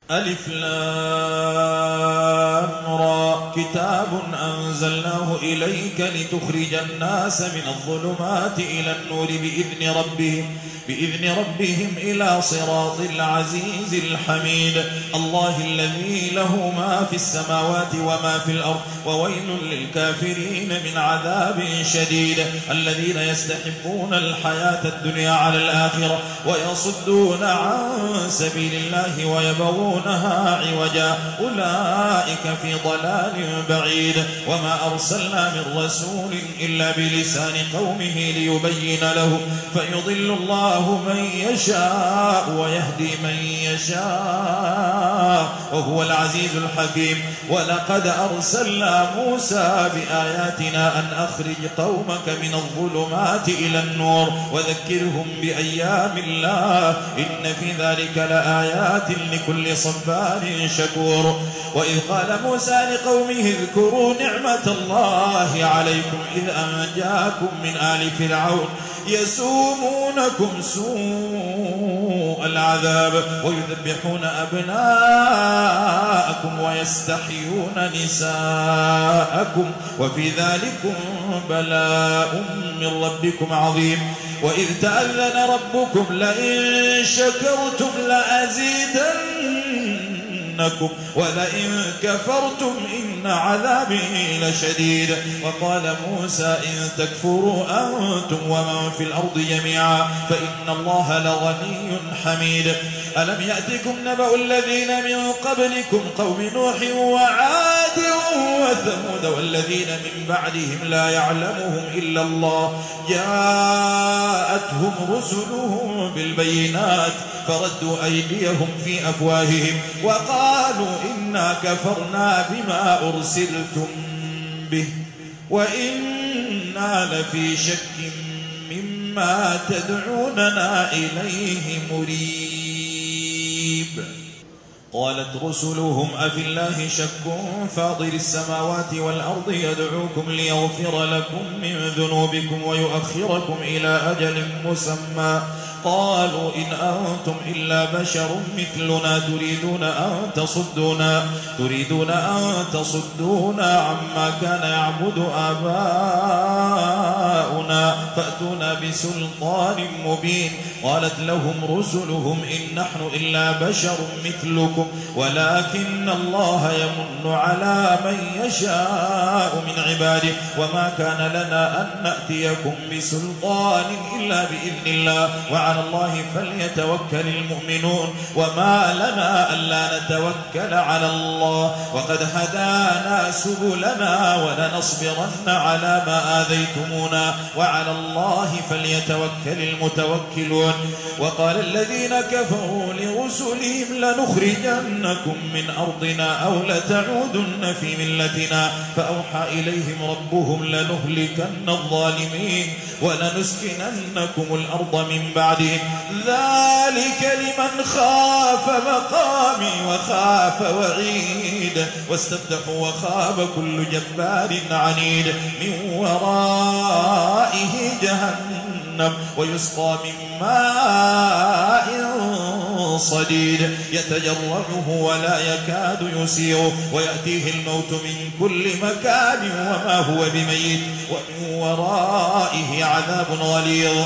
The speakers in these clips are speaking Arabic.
ألف لام را كتاب أنزلناه إليك لتخرج الناس من الظلمات إلى النور بإذن ربهم إلى صراط العزيز الحميد الله الذي له ما في السماوات وما في الأرض وويل للكافرين من عذاب شديد الذين يستحبون الحياة الدنيا على الآخرة ويصدون عن سبيل الله ويبغونها عوجا أولئك في ضلال بعيد وما أرسلنا من رسول إلا بلسان قومه ليبين له فيضل الله من يشاء ويهدي من يشاء وهو العزيز الحكيم ولقد أرسلنا موسى بآياتنا أن أخرج قومك من الظلمات إلى النور وذكرهم بأيام الله إن في ذلك لآيات لكل صبار شكور وإذ قال موسى لقومه اذكروا نعمة الله عليكم إذ أنجاكم من آل فرعون يسومونكم سوء العذاب ويذبحون أبناءكم ويستحيون نساءكم وفي ذلكم بلاء من ربكم عظيم وإذ تأذن ربكم لئن شكرتم لأزيدنكم ولئن كفرتم إن عذابي لشديد وقال موسى إن تكفروا أنتم ومن في الأرض جميعا فإن الله لغني حميد ألم يأتكم نبأ الذين من قبلكم قوم نوح وعاد وثمود والذين من بعدهم لا يعلمهم إلا الله جاءتهم رسلهم بالبينات فردوا أيديهم في أفواههم وقالوا إنا كفرنا بما أرسلتم به وإنا لفي شك مما تدعوننا إليه مريب قالت رسلهم أفي الله شك فاطر السماوات والأرض يدعوكم ليغفر لكم من ذنوبكم ويؤخركم إلى أجل مسمى قالوا إن أنتم إلا بشر مثلنا تريدون أن تصدونا عما كان يعبد آباؤنا فأتونا بسلطان مبين قالت لهم رسلهم إن نحن إلا بشر مثلكم ولكن الله يمن على من يشاء من عباده وما كان لنا أن نأتيكم بسلطان إلا بإذن الله وعلى الله فليتوكل المؤمنون وما لنا ألا نتوكل على الله وقد هدانا سبلنا ولنصبرن على ما آذيتمونا وعلى الله فليتوكل المتوكلون وقال الذين كفروا لرسلهم لنخرجنكم من أرضنا أو لتعودن في ملتنا فأوحى إليهم ربهم لنهلكن الظالمين ولنسكننكم الأرض من بعدهم ذلك لمن خاف مقامي وخاف وعيد واستفتحوا وخاب كل جبار عنيد من ورائه جهنم ويسقى من ماء صديد يتجرعه ولا يكاد يسيغه ويأتيه الموت من كل مكان وما هو بميت ومن ورائه عذاب غليظ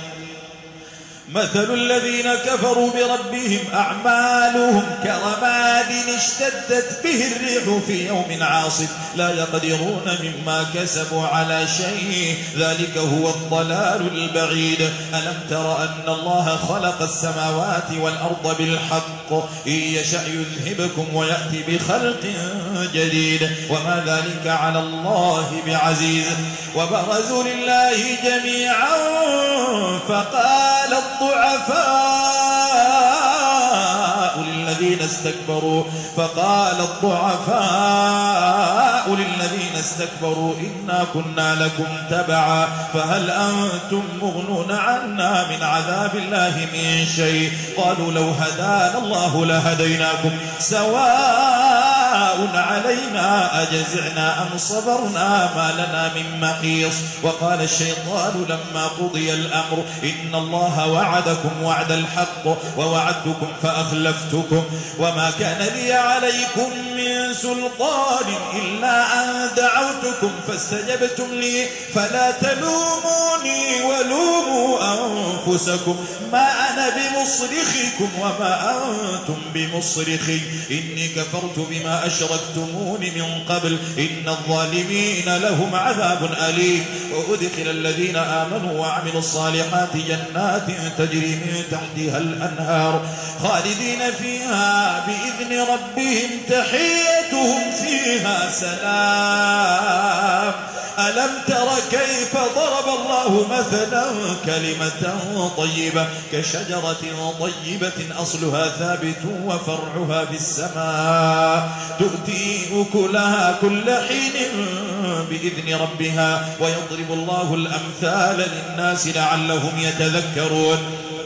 مثل الذين كفروا بربهم أعمالهم كرماد اشتدت به الريح في يوم عاصف لا يقدرون مما كسبوا على شيء ذلك هو الضلال البعيد ألم تر أن الله خلق السماوات والأرض بالحق إن يشأ يذهبكم ويأتي بخلق جديد وما ذلك على الله بعزيز وبرزوا لله جميعا فقال الضعفاء للذين استكبروا إنا كنا لكم تبعا فهل أنتم مغنون عنا من عذاب الله من شيء قالوا لو هدانا الله لهديناكم سواء سواء علينا أجزعنا أم صبرنا ما لنا من محيص. وقال الشيطان لما قضي الأمر إن الله وعدكم وعد الحق ووعدتكم فأخلفتكم وما كان لي عليكم من سلطان إلا أن دعوتكم فاستجبتم لي فلا تلوموني ولوموا أنفسكم ما أنا بمصرخكم وما أنتم بمصرخي إني كفرت بما أشركتمون من قبل إن الظالمين لهم عذاب أليم. وأدخل الذين آمنوا وعملوا الصالحات جنات تجري من تحتها الأنهار خالدين فيها بإذن ربهم تحيتهم فيها سلام. ألم تر كيف ضرب الله مثلا كلمة طيبة كشجرة طيبة أصلها ثابت وفرعها في السماء تؤتي أكلها كل حين بإذن ربها ويضرب الله الأمثال للناس لعلهم يتذكرون.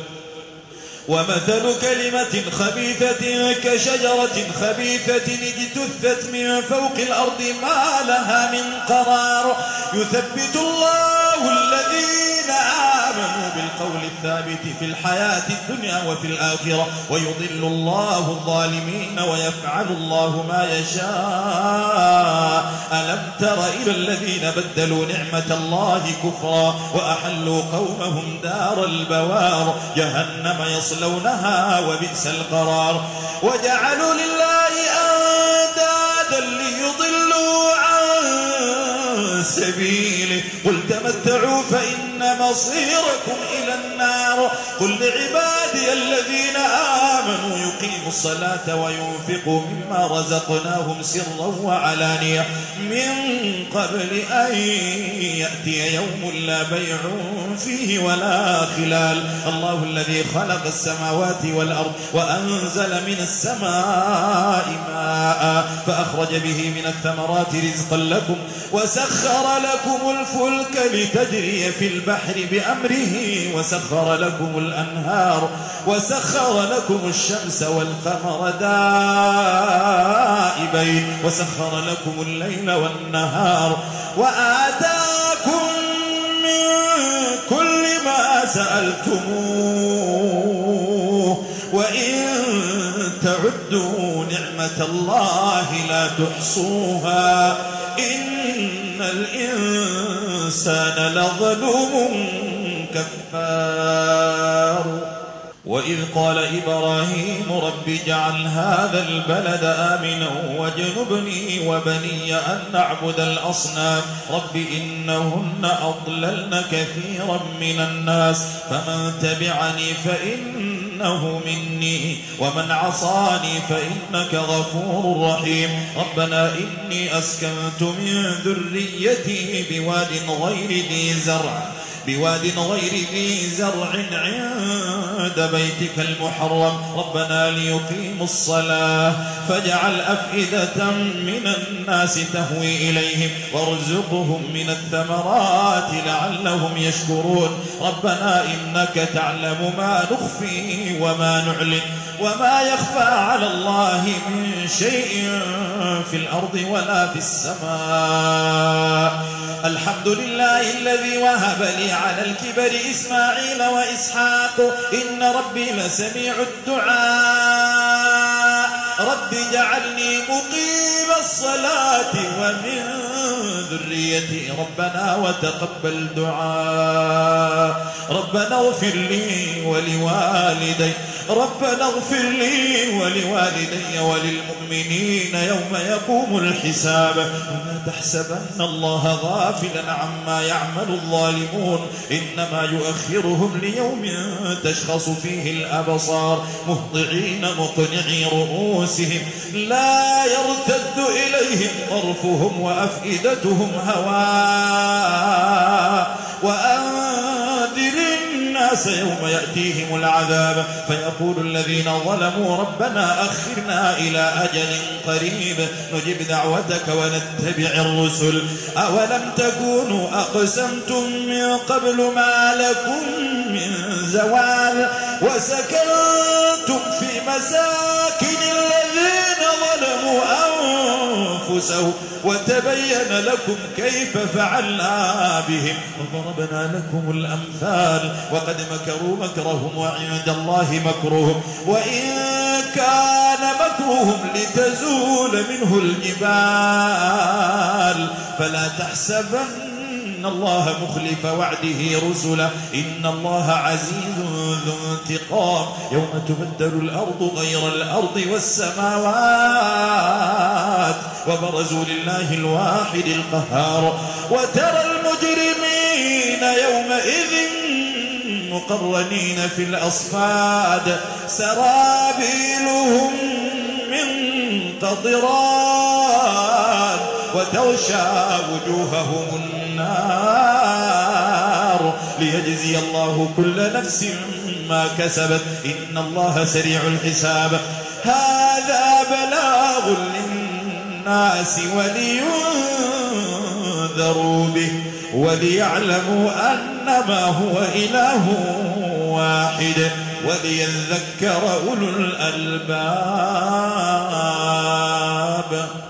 ومثل كلمة خبيثة كشجرة خبيثة اجتثت من فوق الأرض ما لها من قرار يثبت الله الذين آمنوا بالقول الثابت في الحياة الدنيا وفي الآخرة ويضل الله الظالمين ويفعل الله ما يشاء. ألم تر إلى الذين بدلوا نعمة الله كفرا وأحلوا قومهم دار البوار جهنم يصلونها وبئس القرار وجعلوا لله أندادا ليضلوا عن سبيله قل تمتعوا فإن مصيركم إلى النار قل لعبادي الذين آمنوا يقيموا الصلاة وينفقوا مما رزقناهم سرا وعلانية من قبل أن يأتي يوم لا بيع فيه ولا خلال. الله الذي خلق السماوات والأرض وأنزل من السماء ماء فأخرج به من الثمرات رزقا لكم وسخر لكم الفلك لتجري في البحر بأمره وسخر لكم الأنهار وسخر لكم الشمس والقمر دائبين وسخر لكم الليل والنهار وآتاكم من كل ما سألتموه وإن تعدوا نعمة الله لا تحصوها إن الإنسان لظلوم كفار. وإذ قال إبراهيم رب اجعل هذا البلد آمنا واجنبني وبني أن نعبد الأصنام رب إنهن أضللن كثيرا من الناس فمن تبعني فإنه مني ومن عصاني فإنك غفور رحيم. ربنا إني أسكنت من ذريتي بواد غير ذي زرع عند بيتك المحرم ربنا ليقيموا الصلاة فاجعل أفئدة من الناس تهوي إليهم وارزقهم من الثمرات لعلهم يشكرون. ربنا إنك تعلم ما نخفي وما نعلن وما يخفى على الله من شيء في الأرض ولا في السماء. الحمد لله الذي وهب لي على الكبر إسماعيل وإسحاق إن ربي لسميع الدعاء رب اجعلني مقيم الصلاة ومن ذريتي ربنا وتقبل دعاء. ربنا اغفر لي ولوالدي وللمؤمنين يوم يقوم الحساب. ولا تحسبن الله غافلا عما يعمل الظالمون إنما يؤخرهم ليوم تشخص فيه الأبصار مهطعين مقنعي رؤوسهم لا يرتد إليهم طرفهم وأفئدتهم هواء. وأنذر الناس يوم يأتيهم العذاب فيقول الذين ظلموا ربنا أخرنا إلى أجل قريب نجب دعوتك ونتبع الرسل أولم تكونوا أقسمتم من قبل ما لكم من زوال وسكنتم في مساكن الذين ظلموا أنفسهم رؤوسهم وتبين لكم كيف فعلنا بهم وضربنا لكم الأمثال وقد مكروا مكرهم وعند الله مكرهم وإن كان مكرهم لتزول منه الجبال فلا تحسبن الله مخلف وعده رسله إن الله عزيز ذو انتقام يوم تبدل الأرض غير الأرض والسماوات وبرزوا لله الواحد القهار وترى المجرمين يومئذ مقرنين في الأصفاد سرابيلهم من قطران وتغشى وجوههم النار ليجزي الله كل نفس ما كسبت إن الله سريع الحساب هذا بلاغ للناس ولينذروا به وليعلموا أنما هو إله واحد وليذكر أولو الألباب